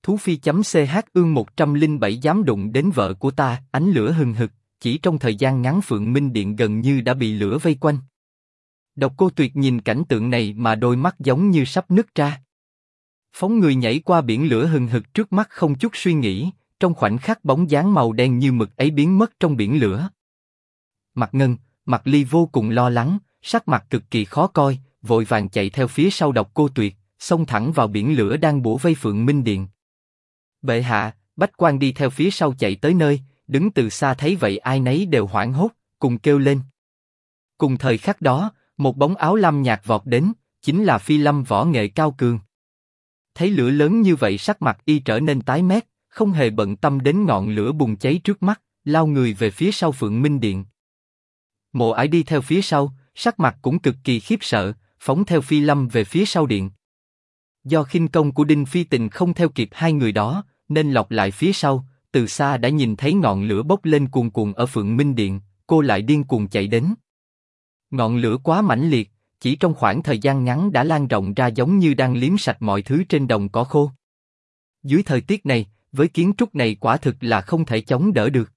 Thú phi.ch ương 107 dám đụng đến vợ của ta, ánh lửa hừng hực, chỉ trong thời gian ngắn Phượng Minh Điện gần như đã bị lửa vây quanh. Độc Cô Tuyệt nhìn cảnh tượng này mà đôi mắt giống như sắp nứt ra. Phóng người nhảy qua biển lửa hừng hực trước mắt không chút suy nghĩ, trong khoảnh khắc bóng dáng màu đen như mực ấy biến mất trong biển lửa. Mạc Ngân, Mạc Ly vô cùng lo lắng, sắc mặt cực kỳ khó coi, vội vàng chạy theo phía sau Độc Cô Tuyệt, xông thẳng vào biển lửa đang bủa vây Phượng Minh Điện. Bệ hạ, Bách Quan đi theo phía sau chạy tới nơi, đứng từ xa thấy vậy ai nấy đều hoảng hốt, cùng kêu lên. Cùng thời khắc đó, một bóng áo lam nhạt vọt đến, chính là Phi Lâm võ nghệ cao cường. Thấy lửa lớn như vậy sắc mặt y trở nên tái mét, không hề bận tâm đến ngọn lửa bùng cháy trước mắt, lao người về phía sau Phượng Minh Điện. Mộ Ải đi theo phía sau, sắc mặt cũng cực kỳ khiếp sợ, phóng theo Phi Lâm về phía sau điện. Do khinh công của Đinh Phi Tình không theo kịp hai người đó, nên lọc lại phía sau, từ xa đã nhìn thấy ngọn lửa bốc lên cuồn cuộn ở Phượng Minh Điện, cô lại điên cuồng chạy đến. Ngọn lửa quá mãnh liệt, chỉ trong khoảng thời gian ngắn đã lan rộng ra giống như đang liếm sạch mọi thứ trên đồng cỏ khô. Dưới thời tiết này, với kiến trúc này quả thực là không thể chống đỡ được.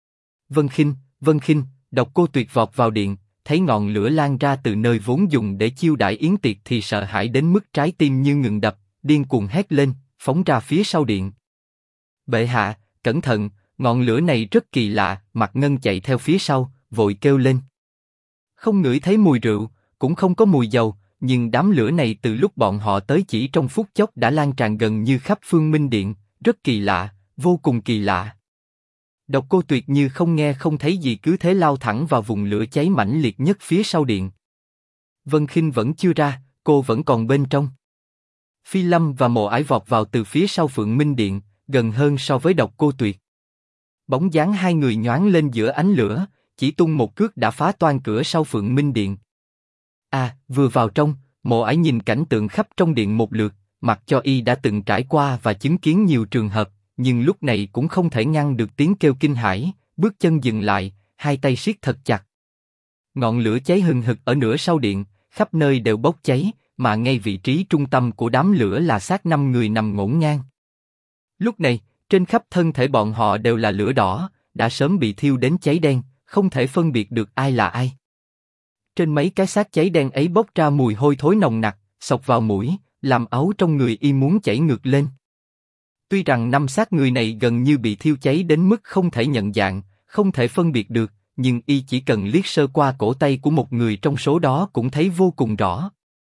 Vân Khinh, Độc Cô Tuyệt vọt vào điện, thấy ngọn lửa lan ra từ nơi vốn dùng để chiêu đãi yến tiệc thì sợ hãi đến mức trái tim như ngừng đập, điên cuồng hét lên, phóng ra phía sau điện. Bệ hạ, cẩn thận, ngọn lửa này rất kỳ lạ. Mạc Ngân chạy theo phía sau, vội kêu lên. Không ngửi thấy mùi rượu, cũng không có mùi dầu, nhưng đám lửa này từ lúc bọn họ tới chỉ trong phút chốc đã lan tràn gần như khắp Phương Minh Điện, rất kỳ lạ, vô cùng kỳ lạ. Độc Cô Tuyệt như không nghe không thấy gì cứ thế lao thẳng vào vùng lửa cháy mãnh liệt nhất phía sau điện. Vân Khinh vẫn chưa ra, cô vẫn còn bên trong. Phi Lâm và Mộ Ải vọt vào từ phía sau Phượng Minh Điện, gần hơn so với Độc Cô Tuyệt. Bóng dáng hai người nhoáng lên giữa ánh lửa, chỉ tung một cước đã phá toang cửa sau Phượng Minh Điện. Vừa vào trong, Mộ Ải nhìn cảnh tượng khắp trong điện một lượt, mặc cho y đã từng trải qua và chứng kiến nhiều trường hợp, nhưng lúc này cũng không thể ngăn được tiếng kêu kinh hãi, bước chân dừng lại, hai tay siết thật chặt. Ngọn lửa cháy hừng hực ở nửa sau điện, khắp nơi đều bốc cháy, mà ngay vị trí trung tâm của đám lửa là xác 5 người nằm ngổn ngang. Lúc này, trên khắp thân thể bọn họ đều là lửa đỏ, đã sớm bị thiêu đến cháy đen, không thể phân biệt được ai là ai. Trên mấy cái xác cháy đen ấy bốc ra mùi hôi thối nồng nặc, xộc vào mũi, làm ấu trong người y muốn chảy ngược lên. Tuy rằng 5 xác người này gần như bị thiêu cháy đến mức không thể nhận dạng, không thể phân biệt được, nhưng y chỉ cần liếc sơ qua cổ tay của một người trong số đó cũng thấy vô cùng rõ.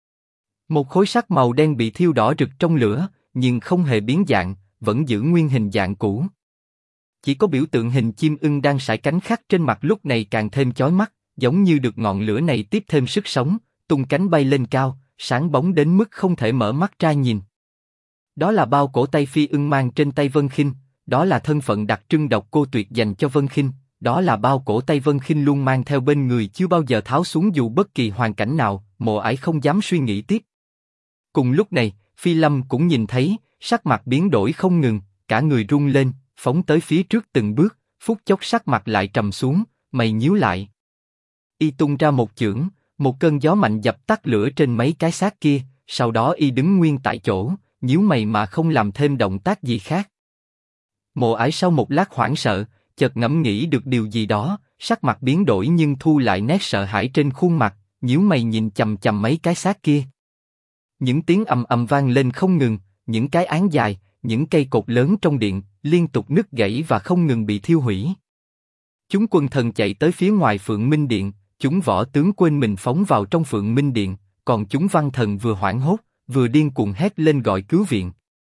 Một khối sắt màu đen bị thiêu đỏ rực trong lửa, nhưng không hề biến dạng, vẫn giữ nguyên hình dạng cũ. Chỉ có biểu tượng hình chim ưng đang sải cánh khắc trên mặt lúc này càng thêm chói mắt, giống như được ngọn lửa này tiếp thêm sức sống, tung cánh bay lên cao, sáng bóng đến mức không thể mở mắt ra nhìn. Đó là bao cổ tay phi ưng mang trên tay Vân Khinh, đó là thân phận đặc trưng Độc Cô Tuyệt dành cho Vân Khinh, đó là bao cổ tay Vân Khinh luôn mang theo bên người chưa bao giờ tháo xuống dù bất kỳ hoàn cảnh nào. Mộ Ải không dám suy nghĩ tiếp. Cùng lúc này, Phi Lâm cũng nhìn thấy, sắc mặt biến đổi không ngừng, cả người rung lên, phóng tới phía trước từng bước, phút chốc sắc mặt lại trầm xuống, mày nhíu lại. Y tung ra một chưởng, một cơn gió mạnh dập tắt lửa trên mấy cái xác kia, sau đó y đứng nguyên tại chỗ, nhíu mày mà không làm thêm động tác gì khác. Mộ Ải sau một lát hoảng sợ, chợt ngẫm nghĩ được điều gì đó, sắc mặt biến đổi nhưng thu lại nét sợ hãi trên khuôn mặt, nhíu mày nhìn chằm chằm mấy cái xác kia. Những tiếng ầm ầm vang lên không ngừng, những cái áng dài, những cây cột lớn trong điện liên tục nứt gãy và không ngừng bị thiêu hủy. Chúng quân thần chạy tới phía ngoài Phượng Minh Điện, chúng võ tướng quên mình phóng vào trong Phượng Minh Điện, còn chúng văn thần vừa hoảng hốt, vừa điên cuồng hét lên gọi cứu viện.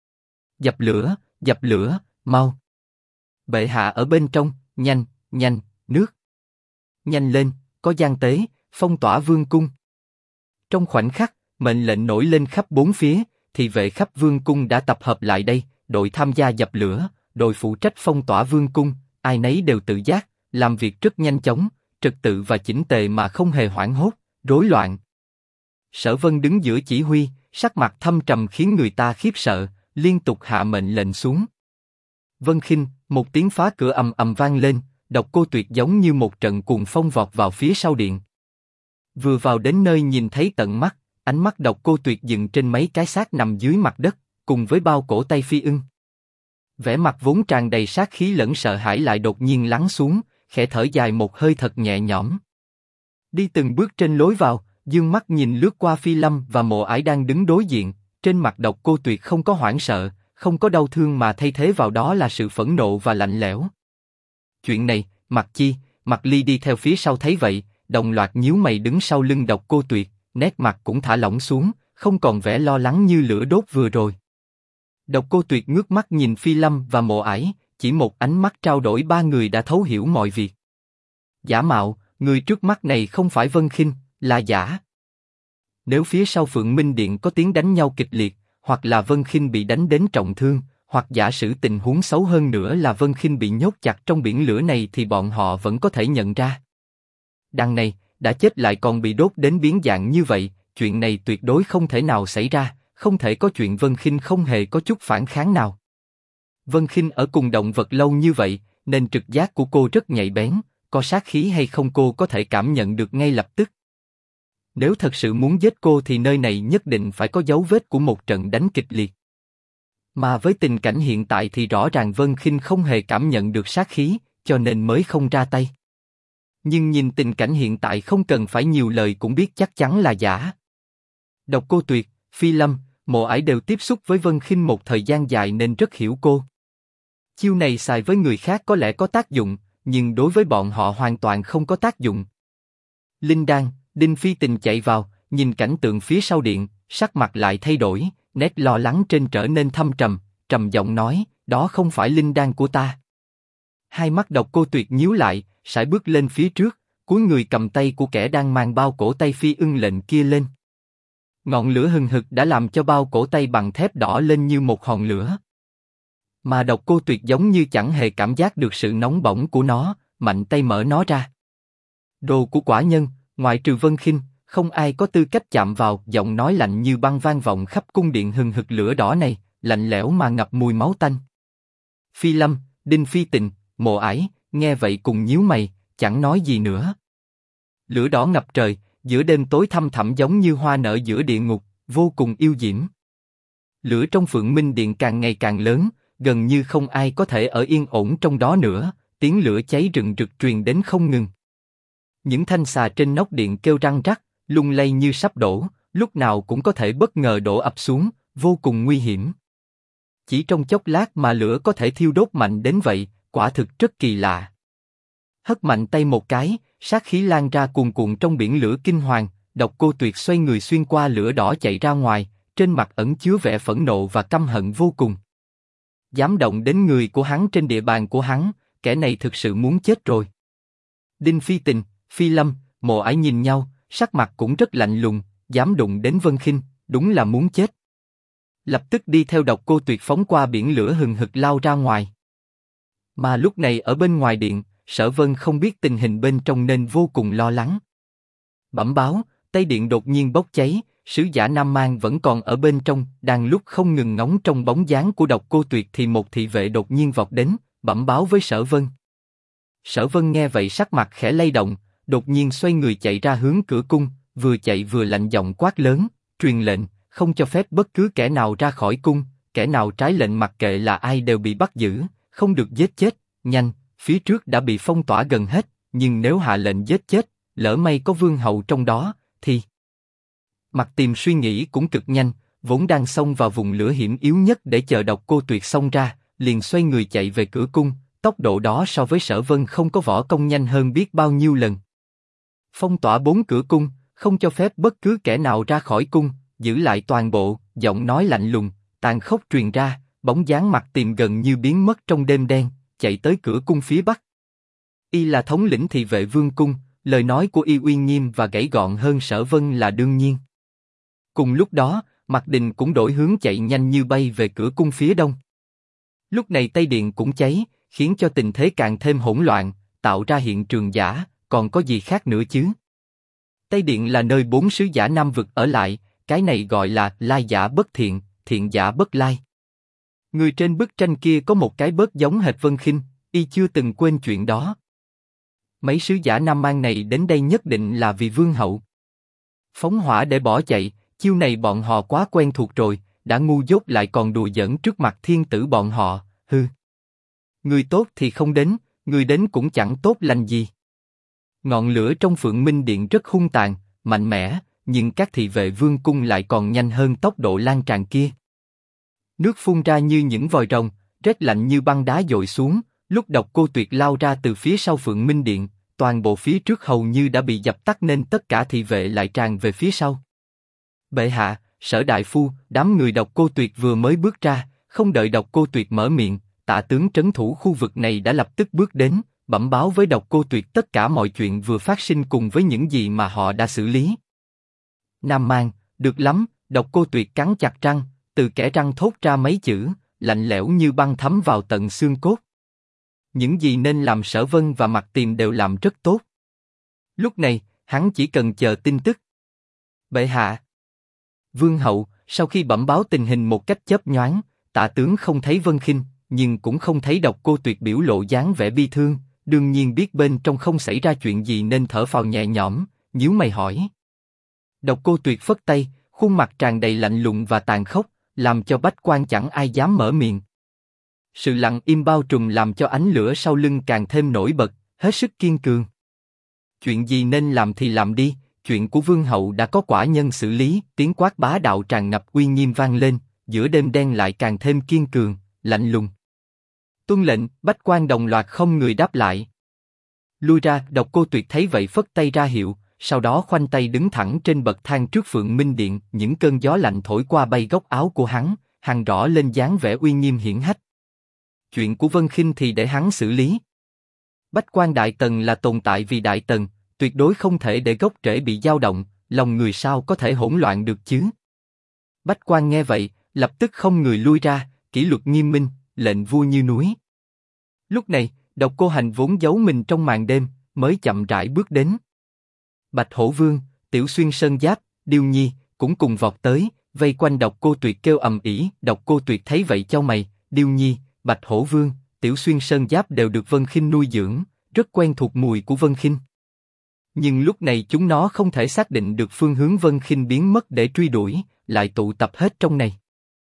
Dập lửa, mau! Bệ hạ ở bên trong, nhanh, nước! Nhanh lên, có gian tế, phong tỏa vương cung. Trong khoảnh khắc, mệnh lệnh nổi lên khắp bốn phía, thì vệ khắp vương cung đã tập hợp lại đây, đội tham gia dập lửa, đội phụ trách phong tỏa vương cung, ai nấy đều tự giác, làm việc rất nhanh chóng, trật tự và chỉnh tề mà không hề hoảng hốt, rối loạn. Sở Vân đứng giữa chỉ huy, sắc mặt thâm trầm khiến người ta khiếp sợ, liên tục hạ mệnh lệnh xuống. Vân Khinh, một tiếng phá cửa ầm ầm vang lên, Độc Cô Tuyệt giống như một trận cuồng phong vọt vào phía sau điện. Vừa vào đến nơi nhìn thấy tận mắt, ánh mắt Độc Cô Tuyệt dừng trên mấy cái xác nằm dưới mặt đất, cùng với bao cổ tay phi ưng. Vẻ mặt vốn tràn đầy sát khí lẫn sợ hãi lại đột nhiên lắng xuống, khẽ thở dài một hơi thật nhẹ nhõm. Đi từng bước trên lối vào, dương mắt nhìn lướt qua Phi Lâm và Mộ Ải đang đứng đối diện, trên mặt Độc Cô Tuyệt không có hoảng sợ, không có đau thương mà thay thế vào đó là sự phẫn nộ và lạnh lẽo. Chuyện này, Mặc Chi, Mặc Ly đi theo phía sau thấy vậy, đồng loạt nhíu mày đứng sau lưng Độc Cô Tuyệt, nét mặt cũng thả lỏng xuống, không còn vẻ lo lắng như lửa đốt vừa rồi. Độc Cô Tuyệt ngước mắt nhìn Phi Lâm và Mộ Ải, chỉ một ánh mắt trao đổi ba người đã thấu hiểu mọi việc. Giả mạo, người trước mắt này không phải Vân Khinh, là giả. Nếu phía sau Phượng Minh Điện có tiếng đánh nhau kịch liệt, hoặc là Vân Khinh bị đánh đến trọng thương, hoặc giả sử tình huống xấu hơn nữa là Vân Khinh bị nhốt chặt trong biển lửa này thì bọn họ vẫn có thể nhận ra. Đằng này, đã chết lại còn bị đốt đến biến dạng như vậy, chuyện này tuyệt đối không thể nào xảy ra, không thể có chuyện Vân Khinh không hề có chút phản kháng nào. Vân Khinh ở cùng động vật lâu như vậy, nên trực giác của cô rất nhạy bén, có sát khí hay không cô có thể cảm nhận được ngay lập tức. Nếu thật sự muốn giết cô thì nơi này nhất định phải có dấu vết của một trận đánh kịch liệt. Mà với tình cảnh hiện tại thì rõ ràng Vân Khinh không hề cảm nhận được sát khí, cho nên mới không ra tay. Nhưng nhìn tình cảnh hiện tại không cần phải nhiều lời cũng biết chắc chắn là giả. Độc Cô Tuyệt, Phi Lâm, Mộ Ải đều tiếp xúc với Vân Khinh một thời gian dài nên rất hiểu cô. Chiêu này xài với người khác có lẽ có tác dụng, nhưng đối với bọn họ hoàn toàn không có tác dụng. Linh Đan, Đinh Phi Tình chạy vào, nhìn cảnh tượng phía sau điện, sắc mặt lại thay đổi, nét lo lắng trên trở nên thâm trầm, trầm giọng nói, đó không phải Linh Đan của ta. Hai mắt Độc Cô Tuyệt nhíu lại, sải bước lên phía trước, cúi người cầm tay của kẻ đang mang bao cổ tay Phi Ưng lệnh kia lên. Ngọn lửa hừng hực đã làm cho bao cổ tay bằng thép đỏ lên như một hòn lửa. Mà Độc Cô Tuyệt giống như chẳng hề cảm giác được sự nóng bỏng của nó, mạnh tay mở nó ra. Đồ của quả nhân, ngoại trừ Vân Khinh, không ai có tư cách chạm vào. Giọng nói lạnh như băng vang vọng khắp cung điện hừng hực lửa đỏ này, lạnh lẽo mà ngập mùi máu tanh. Phi Lâm, Đinh Phi Tình, Mộ Ải, nghe vậy cùng nhíu mày, chẳng nói gì nữa. Lửa đỏ ngập trời, giữa đêm tối thăm thẳm giống như hoa nở giữa địa ngục, vô cùng yêu diễm. Lửa trong Phượng Minh Điện càng ngày càng lớn, gần như không ai có thể ở yên ổn trong đó nữa, tiếng lửa cháy rừng rực truyền đến không ngừng. Những thanh xà trên nóc điện kêu răng rắc, lung lay như sắp đổ, lúc nào cũng có thể bất ngờ đổ ập xuống, vô cùng nguy hiểm. Chỉ trong chốc lát mà lửa có thể thiêu đốt mạnh đến vậy, quả thực rất kỳ lạ. Hất mạnh tay một cái, sát khí lan ra cuồn cuộn trong biển lửa kinh hoàng. Độc Cô Tuyệt xoay người xuyên qua lửa đỏ chạy ra ngoài, trên mặt ẩn chứa vẻ phẫn nộ và căm hận vô cùng. Dám động đến người của hắn trên địa bàn của hắn, kẻ này thực sự muốn chết rồi. Đinh Phi Tình, Phi Lâm, Mộ Ải nhìn nhau, sắc mặt cũng rất lạnh lùng, dám đụng đến Vân Khinh, đúng là muốn chết. Lập tức đi theo Độc Cô Tuyệt phóng qua biển lửa hừng hực lao ra ngoài. Mà lúc này ở bên ngoài điện, Sở Vân không biết tình hình bên trong nên vô cùng lo lắng. Bẩm báo, Tây Điện đột nhiên bốc cháy, sứ giả Nam Mang vẫn còn ở bên trong. Đang lúc không ngừng ngóng trong bóng dáng của Độc Cô Tuyệt thì một thị vệ đột nhiên vọt đến, bẩm báo với Sở Vân. Sở Vân nghe vậy sắc mặt khẽ lay động, đột nhiên xoay người chạy ra hướng cửa cung, vừa chạy vừa lạnh giọng quát lớn, truyền lệnh, không cho phép bất cứ kẻ nào ra khỏi cung, kẻ nào trái lệnh mặc kệ là ai đều bị bắt giữ, không được giết chết, nhanh, phía trước đã bị phong tỏa gần hết, nhưng nếu hạ lệnh giết chết, lỡ may có vương hậu trong đó, thì... Mặt Tìm suy nghĩ cũng cực nhanh, vốn đang xông vào vùng lửa hiểm yếu nhất để chờ Độc Cô Tuyệt xông ra, liền xoay người chạy về cửa cung, tốc độ đó so với Sở Vân không có võ công nhanh hơn biết bao nhiêu lần. Phong tỏa 4 cửa cung, không cho phép bất cứ kẻ nào ra khỏi cung, giữ lại toàn bộ. Giọng nói lạnh lùng, tàn khốc truyền ra, bóng dáng Mặt Tìm gần như biến mất trong đêm đen, chạy tới cửa cung phía bắc. Y là thống lĩnh thị vệ vương cung, lời nói của Y uy nghiêm và gãy gọn hơn Sở Vân là đương nhiên. Cùng lúc đó, Mạc Đình cũng đổi hướng chạy nhanh như bay về cửa cung phía đông. Lúc này Tây Điện cũng cháy, khiến cho tình thế càng thêm hỗn loạn, tạo ra hiện trường giả, còn có gì khác nữa chứ? Tây Điện là nơi 4 sứ giả Nam vực ở lại, cái này gọi là lai giả bất thiện, thiện giả bất lai. Người trên bức tranh kia có một cái bớt giống hệt Vân Khinh, Y chưa từng quên chuyện đó. Mấy sứ giả Nam Mang này đến đây nhất định là vì vương hậu. Phóng hỏa để bỏ chạy, chiêu này bọn họ quá quen thuộc rồi, đã ngu dốt lại còn đùa giỡn trước mặt thiên tử bọn họ, hư. Người tốt thì không đến, người đến cũng chẳng tốt lành gì. Ngọn lửa trong Phượng Minh Điện rất hung tàn, mạnh mẽ, nhưng các thị vệ vương cung lại còn nhanh hơn tốc độ lan tràn kia. Nước phun ra như những vòi rồng, rét lạnh như băng đá dội xuống, lúc Độc Cô Tuyệt lao ra từ phía sau Phượng Minh Điện, toàn bộ phía trước hầu như đã bị dập tắt nên tất cả thị vệ lại tràn về phía sau. Bệ hạ, Sở đại phu, đám người Độc Cô Tuyệt vừa mới bước ra, không đợi Độc Cô Tuyệt mở miệng, Tạ tướng trấn thủ khu vực này đã lập tức bước đến, bẩm báo với Độc Cô Tuyệt tất cả mọi chuyện vừa phát sinh cùng với những gì mà họ đã xử lý. Nam Mang, được lắm, Độc Cô Tuyệt cắn chặt răng, từ kẽ răng thốt ra mấy chữ, lạnh lẽo như băng thấm vào tận xương cốt. Những gì nên làm Sở Vân và Mặc Tiềm đều làm rất tốt. Lúc này, hắn chỉ cần chờ tin tức. Bệ hạ. Vương hậu, sau khi bẩm báo tình hình một cách chớp nhoáng, Tạ tướng không thấy Vân Khinh, nhưng cũng không thấy Độc Cô Tuyệt biểu lộ dáng vẻ bi thương, đương nhiên biết bên trong không xảy ra chuyện gì nên thở phào nhẹ nhõm, nhíu mày hỏi. Độc Cô Tuyệt phất tay, khuôn mặt tràn đầy lạnh lùng và tàn khốc, làm cho bách quan chẳng ai dám mở miệng. Sự lặng im bao trùm làm cho ánh lửa sau lưng càng thêm nổi bật, hết sức kiên cường. Chuyện gì nên làm thì làm đi, chuyện của vương hậu đã có quả nhân xử lý. Tiếng quát bá đạo tràn ngập uy nghiêm vang lên, giữa đêm đen lại càng thêm kiên cường, lạnh lùng. Tuân lệnh, bách quan đồng loạt không người đáp lại. Lui ra, Độc Cô Tuyệt thấy vậy phất tay ra hiệu, sau đó khoanh tay đứng thẳng trên bậc thang trước Phượng Minh Điện. Những cơn gió lạnh thổi qua bay góc áo của hắn, hằn rõ lên dáng vẻ uy nghiêm hiển hách. Chuyện của Vân Khinh thì để hắn xử lý. Bách quan Đại Tần là tồn tại vì Đại Tần, tuyệt đối không thể để gốc rễ bị dao động, lòng người sao có thể hỗn loạn được chứ? Bách quan nghe vậy, lập tức không người lui ra, kỷ luật nghiêm minh, lệnh vua như núi. Lúc này, Độc Cô Hành vốn giấu mình trong màn đêm, mới chậm rãi bước đến. Bạch Hổ Vương, Tiểu Xuyên Sơn Giáp, Điêu Nhi cũng cùng vọt tới, vây quanh Độc Cô Tuyệt kêu ầm ĩ. Độc Cô Tuyệt thấy vậy chau mày, Điêu Nhi, Bạch Hổ Vương, Tiểu Xuyên Sơn Giáp đều được Vân Khinh nuôi dưỡng, rất quen thuộc mùi của Vân Khinh. Nhưng lúc này chúng nó không thể xác định được phương hướng Vân Khinh biến mất để truy đuổi, lại tụ tập hết trong này.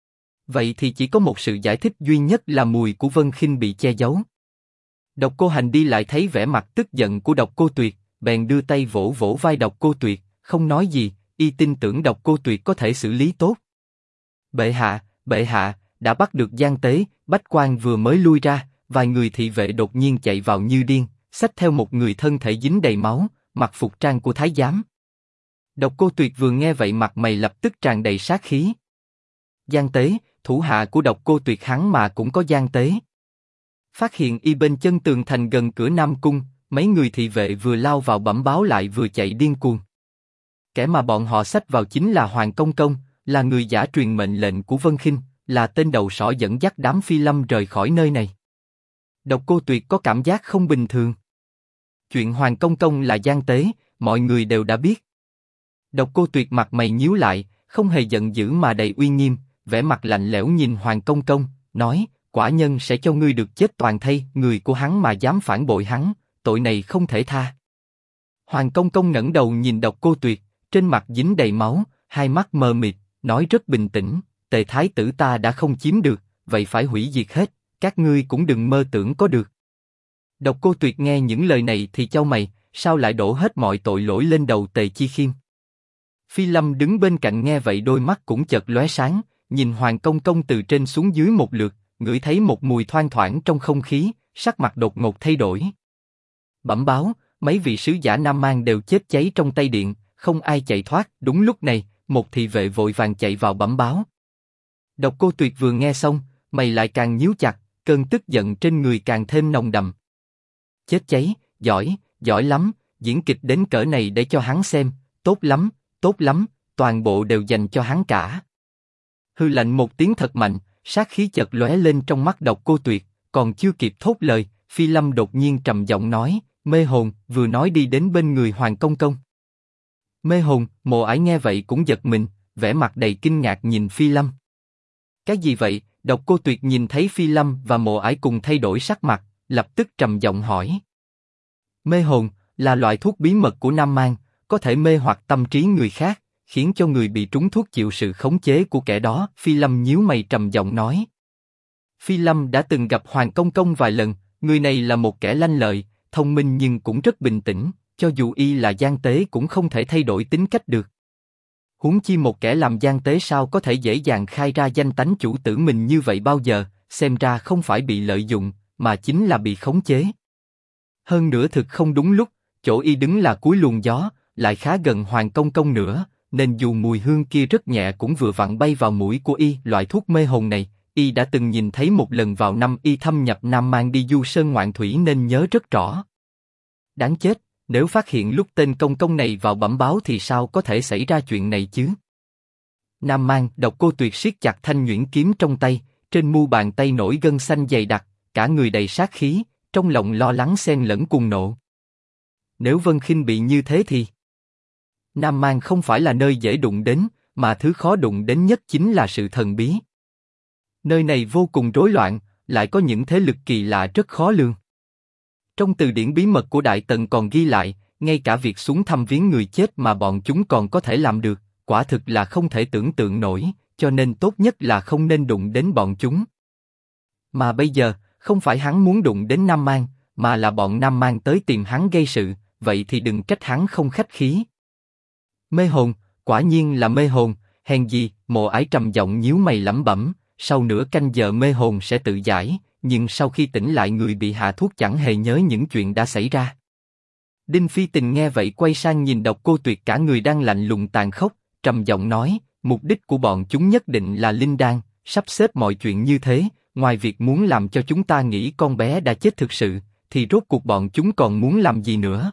Vậy thì chỉ có một sự giải thích duy nhất là mùi của Vân Khinh bị che giấu. Độc Cô Hành đi lại thấy vẻ mặt tức giận của Độc Cô Tuyệt, bèn đưa tay vỗ vỗ vai Độc Cô Tuyệt, không nói gì, y tin tưởng Độc Cô Tuyệt có thể xử lý tốt. Bệ hạ, đã bắt được gian tế. Bách quan vừa mới lui ra, vài người thị vệ đột nhiên chạy vào như điên, xách theo một người thân thể dính đầy máu, mặc phục trang của thái giám. Độc Cô Tuyệt vừa nghe vậy mặt mày lập tức tràn đầy sát khí. Gian tế, thủ hạ của Độc Cô Tuyệt hắn mà cũng có gian tế. Phát hiện y bên chân tường thành gần cửa Nam Cung, mấy người thị vệ vừa lao vào bẩm báo lại vừa chạy điên cuồng. Kẻ mà bọn họ xách vào chính là Hoàng Công Công, là người giả truyền mệnh lệnh của Vân Khinh, là tên đầu sỏ dẫn dắt đám phi lâm rời khỏi nơi này. Độc Cô Tuyệt có cảm giác không bình thường. Chuyện Hoàng Công Công là gian tế, mọi người đều đã biết. Độc Cô Tuyệt mặt mày nhíu lại, không hề giận dữ mà đầy uy nghiêm, vẻ mặt lạnh lẽo nhìn Hoàng Công Công, nói: quả nhân sẽ cho ngươi được chết toàn thây. Người của hắn mà dám phản bội hắn, tội này không thể tha. Hoàng Công Công ngẩng đầu nhìn Độc Cô Tuyệt, trên mặt dính đầy máu, hai mắt mờ mịt, nói rất bình tĩnh: Tề thái tử ta đã không chiếm được, vậy phải hủy diệt hết, các ngươi cũng đừng mơ tưởng có được. Độc Cô Tuyệt nghe những lời này thì chau mày, sao lại đổ hết mọi tội lỗi lên đầu Tề Chi Khiêm? Phi Lâm đứng bên cạnh nghe vậy đôi mắt cũng chợt lóe sáng, nhìn Hoàng Công Công từ trên xuống dưới một lượt, ngửi thấy một mùi thoang thoảng trong không khí, sắc mặt đột ngột thay đổi. Bẩm báo, mấy vị sứ giả Nam Mang đều chết cháy trong tay điện, không ai chạy thoát. Đúng lúc này, một thị vệ vội vàng chạy vào bẩm báo. Độc Cô Tuyệt vừa nghe xong, mày lại càng nhíu chặt, cơn tức giận trên người càng thêm nồng đậm. Chết cháy, giỏi lắm, diễn kịch đến cỡ này để cho hắn xem, tốt lắm, toàn bộ đều dành cho hắn cả. Hư lạnh một tiếng thật mạnh, sát khí chợt lóe lên trong mắt Độc Cô Tuyệt, còn chưa kịp thốt lời, Phi Lâm đột nhiên trầm giọng nói: mê hồn. Vừa nói đi đến bên người Hoàng Công Công. Mê hồn? Mộ Ải nghe vậy cũng giật mình, vẻ mặt đầy kinh ngạc nhìn Phi Lâm. Cái gì vậy? Độc Cô Tuyệt nhìn thấy Phi Lâm và Mộ Ải cùng thay đổi sắc mặt, lập tức trầm giọng hỏi. Mê hồn là loại thuốc bí mật của Nam Mang, có thể mê hoặc tâm trí người khác, khiến cho người bị trúng thuốc chịu sự khống chế của kẻ đó. Phi Lâm nhíu mày trầm giọng nói. Phi Lâm đã từng gặp Hoàng Công Công vài lần, người này là một kẻ lanh lợi, thông minh nhưng cũng rất bình tĩnh, cho dù y là gian tế cũng không thể thay đổi tính cách được. Huống chi một kẻ làm gian tế sao có thể dễ dàng khai ra danh tánh chủ tử mình như vậy bao giờ, xem ra không phải bị lợi dụng, mà chính là bị khống chế. Hơn nữa thực không đúng lúc, chỗ y đứng là cuối luồng gió, lại khá gần Hoàng Công Công nữa, nên dù mùi hương kia rất nhẹ cũng vừa vặn bay vào mũi của y. Loại thuốc mê hồn này, y đã từng nhìn thấy một lần vào năm y thâm nhập Nam Mang đi du sơn ngoạn thủy nên nhớ rất rõ. Đáng chết, nếu phát hiện lúc tên công công này vào bẩm báo thì sao có thể xảy ra chuyện này chứ? Nam Mang, Độc Cô Tuyệt siết chặt thanh nhuyễn kiếm trong tay, trên mu bàn tay nổi gân xanh dày đặc, cả người đầy sát khí, trong lòng lo lắng xen lẫn cuồng nộ. Nếu Vân Khinh bị như thế thì... Nam Mang không phải là nơi dễ đụng đến, mà thứ khó đụng đến nhất chính là sự thần bí. Nơi này vô cùng rối loạn, lại có những thế lực kỳ lạ rất khó lường. Trong từ điển bí mật của Đại Tần còn ghi lại, ngay cả việc xuống thăm viếng người chết mà bọn chúng còn có thể làm được, quả thực là không thể tưởng tượng nổi, cho nên tốt nhất là không nên đụng đến bọn chúng. Mà bây giờ, không phải hắn muốn đụng đến Nam Mang, mà là bọn Nam Mang tới tìm hắn gây sự, vậy thì đừng trách hắn không khách khí. Mê hồn, quả nhiên là mê hồn, hèn gì, Mộ Ải trầm giọng nhíu mày lẩm bẩm, sau nửa canh giờ mê hồn sẽ tự giải, nhưng sau khi tỉnh lại người bị hạ thuốc chẳng hề nhớ những chuyện đã xảy ra. Đinh Phi Tình nghe vậy quay sang nhìn Độc Cô Tuyệt cả người đang lạnh lùng tàn khốc, trầm giọng nói, mục đích của bọn chúng nhất định là linh đan, sắp xếp mọi chuyện như thế, ngoài việc muốn làm cho chúng ta nghĩ con bé đã chết thực sự, thì rốt cuộc bọn chúng còn muốn làm gì nữa?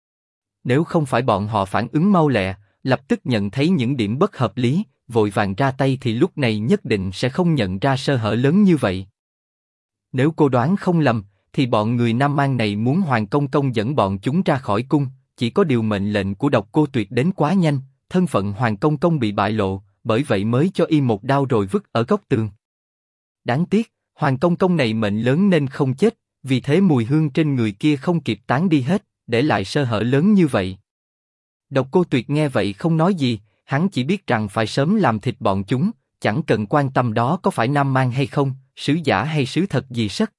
Nếu không phải bọn họ phản ứng mau lẹ, lập tức nhận thấy những điểm bất hợp lý, vội vàng ra tay thì lúc này nhất định sẽ không nhận ra sơ hở lớn như vậy. Nếu cô đoán không lầm, thì bọn người Nam Mang này muốn Hoàng Công Công dẫn bọn chúng ra khỏi cung, chỉ có điều mệnh lệnh của Độc Cô Tuyệt đến quá nhanh, thân phận Hoàng Công Công bị bại lộ, bởi vậy mới cho y một đao rồi vứt ở góc tường. Đáng tiếc, Hoàng Công Công này mệnh lớn nên không chết, vì thế mùi hương trên người kia không kịp tán đi hết, để lại sơ hở lớn như vậy. Độc Cô Tuyệt nghe vậy không nói gì, hắn chỉ biết rằng phải sớm làm thịt bọn chúng, chẳng cần quan tâm đó có phải Nam Mang hay không, sứ giả hay sứ thật gì sất.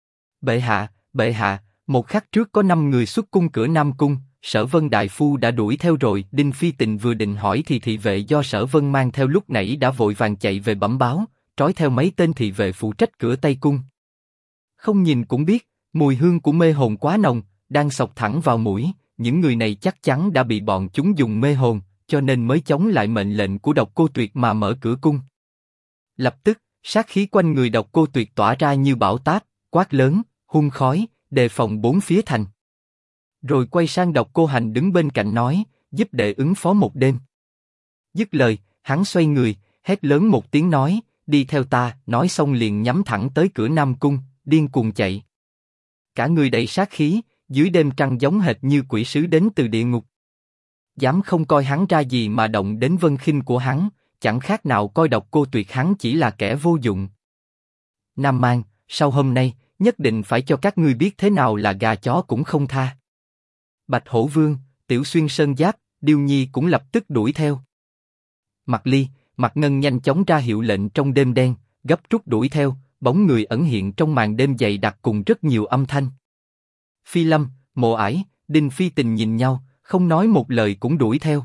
Bệ hạ, một khắc trước có 5 người xuất cung cửa Nam Cung, Sở Vân đại phu đã đuổi theo rồi. Đinh Phi Tình vừa định hỏi thì thị vệ do Sở Vân mang theo lúc nãy đã vội vàng chạy về bẩm báo, trói theo mấy tên thị vệ phụ trách cửa Tây Cung. Không nhìn cũng biết, mùi hương của mê hồn quá nồng, đang xộc thẳng vào mũi, những người này chắc chắn đã bị bọn chúng dùng mê hồn, cho nên mới chống lại mệnh lệnh của Độc Cô Tuyệt mà mở cửa cung. Lập tức, sát khí quanh người Độc Cô Tuyệt tỏa ra như bão táp, quát lớn, hun khói, đề phòng bốn phía thành. Rồi quay sang Độc Cô Hành đứng bên cạnh nói, giúp đệ ứng phó một đêm. Dứt lời, hắn xoay người, hét lớn một tiếng nói, đi theo ta. Nói xong liền nhắm thẳng tới cửa Nam Cung, điên cuồng chạy. Cả người đầy sát khí, dưới đêm trăng giống hệt như quỷ sứ đến từ địa ngục. Dám không coi hắn ra gì mà động đến Vân Khinh của hắn, chẳng khác nào coi Độc Cô Tuyệt hắn chỉ là kẻ vô dụng. Nam Mang, sau hôm nay, nhất định phải cho các ngươi biết thế nào là gà chó cũng không tha. Bạch Hổ Vương, Tiểu Xuyên Sơn Giáp, Điêu Nhi cũng lập tức đuổi theo. Mạc Ly, Mạc Ngân nhanh chóng ra hiệu lệnh trong đêm đen, gấp rút đuổi theo, bóng người ẩn hiện trong màn đêm dày đặc cùng rất nhiều âm thanh. Phi Lâm, Mộ Ải, Đinh Phi Tình nhìn nhau, không nói một lời cũng đuổi theo.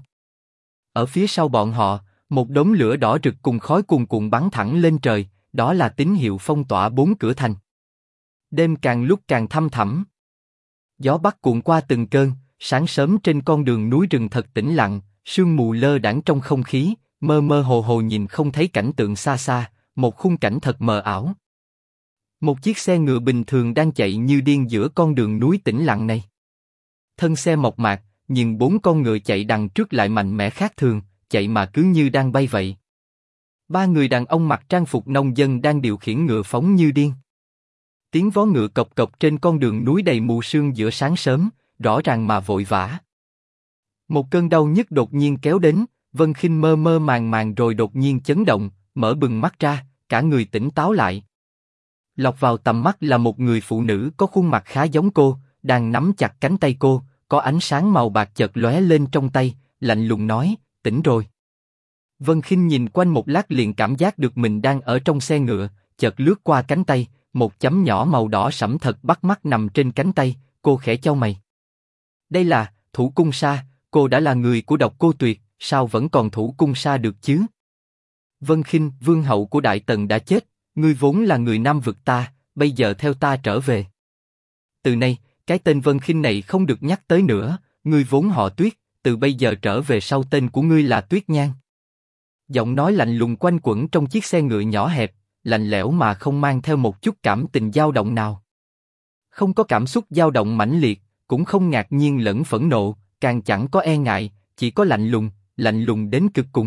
Ở phía sau bọn họ, một đốm lửa đỏ rực cùng khói cuồn cuộn bắn thẳng lên trời, đó là tín hiệu phong tỏa 4 cửa thành. Đêm càng lúc càng thăm thẳm. Gió bắc cuộn qua từng cơn, sáng sớm trên con đường núi rừng thật tĩnh lặng, sương mù lơ đãng trong không khí, mơ mơ hồ hồ nhìn không thấy cảnh tượng xa xa, một khung cảnh thật mờ ảo. Một chiếc xe ngựa bình thường đang chạy như điên giữa con đường núi tĩnh lặng này. Thân xe mộc mạc, nhưng 4 con ngựa chạy đằng trước lại mạnh mẽ khác thường, chạy mà cứ như đang bay vậy. 3 người đàn ông mặc trang phục nông dân đang điều khiển ngựa phóng như điên. Tiếng vó ngựa cộc cộc trên con đường núi đầy mù sương giữa sáng sớm, rõ ràng mà vội vã. Một cơn đau nhức đột nhiên kéo đến, Vân Khinh mơ mơ màng màng rồi đột nhiên chấn động, mở bừng mắt ra, cả người tỉnh táo lại. Lọt vào tầm mắt là một người phụ nữ có khuôn mặt khá giống cô, đang nắm chặt cánh tay cô, có ánh sáng màu bạc chợt lóe lên trong tay, lạnh lùng nói, tỉnh rồi. Vân Khinh nhìn quanh một lát liền cảm giác được mình đang ở trong xe ngựa, chợt lướt qua cánh tay, một chấm nhỏ màu đỏ sẫm thật bắt mắt nằm trên cánh tay, cô khẽ chau mày. Đây là thủ cung sa, cô đã là người của Độc Cô Tuyệt, sao vẫn còn thủ cung sa được chứ? Vân Khinh, vương hậu của Đại Tần đã chết, ngươi vốn là người Nam vực ta, bây giờ theo ta trở về. Từ nay, cái tên Vân Khinh này không được nhắc tới nữa, ngươi vốn họ Tuyết, từ bây giờ trở về sau tên của ngươi là Tuyết Nhan. Giọng nói lạnh lùng quanh quẩn trong chiếc xe ngựa nhỏ hẹp, lạnh lẽo mà không mang theo một chút cảm tình dao động nào. Không có cảm xúc dao động mãnh liệt, cũng không ngạc nhiên lẫn phẫn nộ, càng chẳng có e ngại, chỉ có lạnh lùng đến cực cùng.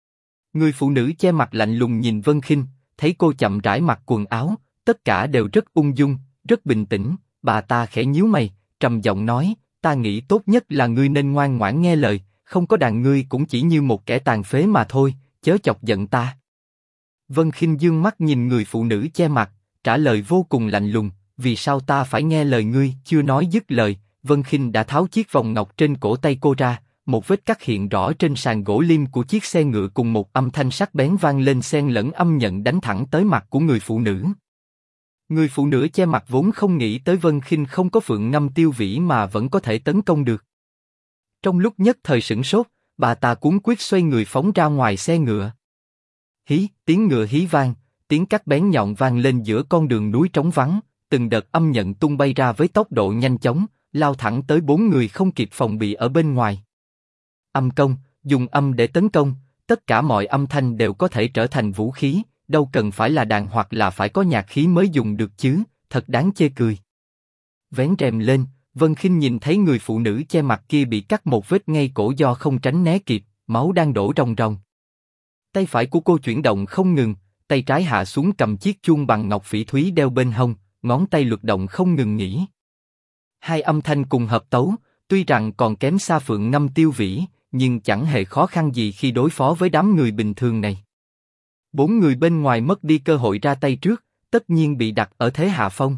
Người phụ nữ che mặt lạnh lùng nhìn Vân Khinh, thấy cô chậm rãi mặc quần áo, tất cả đều rất ung dung, rất bình tĩnh. Bà ta khẽ nhíu mày, trầm giọng nói: ta nghĩ tốt nhất là ngươi nên ngoan ngoãn nghe lời, không có đàn ngươi cũng chỉ như một kẻ tàn phế mà thôi, chớ chọc giận ta. Vân Khinh dương mắt nhìn người phụ nữ che mặt, trả lời vô cùng lạnh lùng: vì sao ta phải nghe lời ngươi? Chưa nói dứt lời, Vân Khinh đã tháo chiếc vòng ngọc trên cổ tay cô ra, một vết cắt hiện rõ trên sàn gỗ lim của chiếc xe ngựa cùng một âm thanh sắc bén vang lên xen lẫn âm nhận đánh thẳng tới mặt của người phụ nữ. Người phụ nữ che mặt vốn không nghĩ tới Vân Khinh không có phượng ngâm tiêu vĩ mà vẫn có thể tấn công được. Trong lúc nhất thời sửng sốt, bà ta cuống quyết xoay người phóng ra ngoài xe ngựa. Hí, tiếng ngựa hí vang, tiếng cắt bén nhọn vang lên giữa con đường núi trống vắng, từng đợt âm nhận tung bay ra với tốc độ nhanh chóng, lao thẳng tới bốn người không kịp phòng bị ở bên ngoài. Âm công, dùng âm để tấn công, tất cả mọi âm thanh đều có thể trở thành vũ khí, đâu cần phải là đàn hoặc là phải có nhạc khí mới dùng được chứ, thật đáng chê cười. Vén rèm lên, Vân Khinh nhìn thấy người phụ nữ che mặt kia bị cắt một vết ngay cổ do không tránh né kịp, máu đang đổ ròng ròng. Tay phải của cô chuyển động không ngừng, tay trái hạ xuống cầm chiếc chuông bằng ngọc phỉ thúy đeo bên hông, ngón tay luật động không ngừng nghỉ. Hai âm thanh cùng hợp tấu, tuy rằng còn kém xa phượng ngâm tiêu vĩ, nhưng chẳng hề khó khăn gì khi đối phó với đám người bình thường này. Bốn người bên ngoài mất đi cơ hội ra tay trước, tất nhiên bị đặt ở thế hạ phong.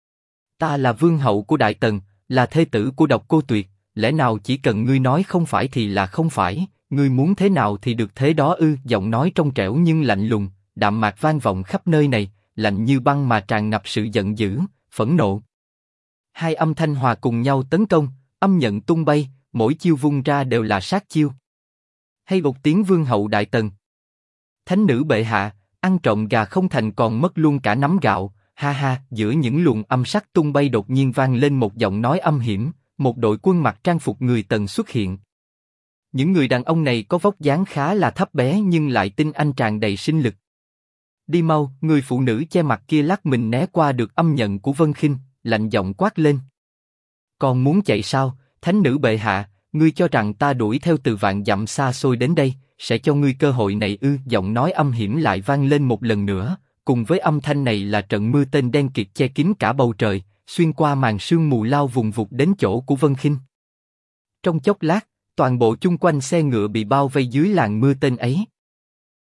Ta là vương hậu của Đại Tần, là thê tử của Độc Cô Tuyệt, lẽ nào chỉ cần ngươi nói không phải thì là không phải, ngươi muốn thế nào thì được thế đó ư? Giọng nói trong trẻo nhưng lạnh lùng, đạm mạc vang vọng khắp nơi này, lạnh như băng mà tràn ngập sự giận dữ, phẫn nộ. Hai âm thanh hòa cùng nhau tấn công, âm nhận tung bay, mỗi chiêu vung ra đều là sát chiêu. Hay một tiếng vương hậu Đại Tần. Thánh nữ bệ hạ, ăn trộm gà không thành còn mất luôn cả nắm gạo, ha ha. Giữa những luồng âm sắc tung bay đột nhiên vang lên một giọng nói âm hiểm, một đội quân mặc trang phục người Tần xuất hiện. Những người đàn ông này có vóc dáng khá là thấp bé nhưng lại tinh anh tràn đầy sinh lực. Đi mau, người phụ nữ che mặt kia lắc mình né qua được âm nhận của Vân Khinh, lạnh giọng quát lên. Còn muốn chạy sao, thánh nữ bệ hạ, ngươi cho rằng ta đuổi theo từ vạn dặm xa xôi đến đây, sẽ cho ngươi cơ hội này ư? Giọng nói âm hiểm lại vang lên một lần nữa, cùng với âm thanh này là trận mưa tên đen kịt che kín cả bầu trời, xuyên qua màn sương mù lao vùng vụt đến chỗ của Vân Khinh. Trong chốc lát, toàn bộ chung quanh xe ngựa bị bao vây dưới làn mưa tên ấy.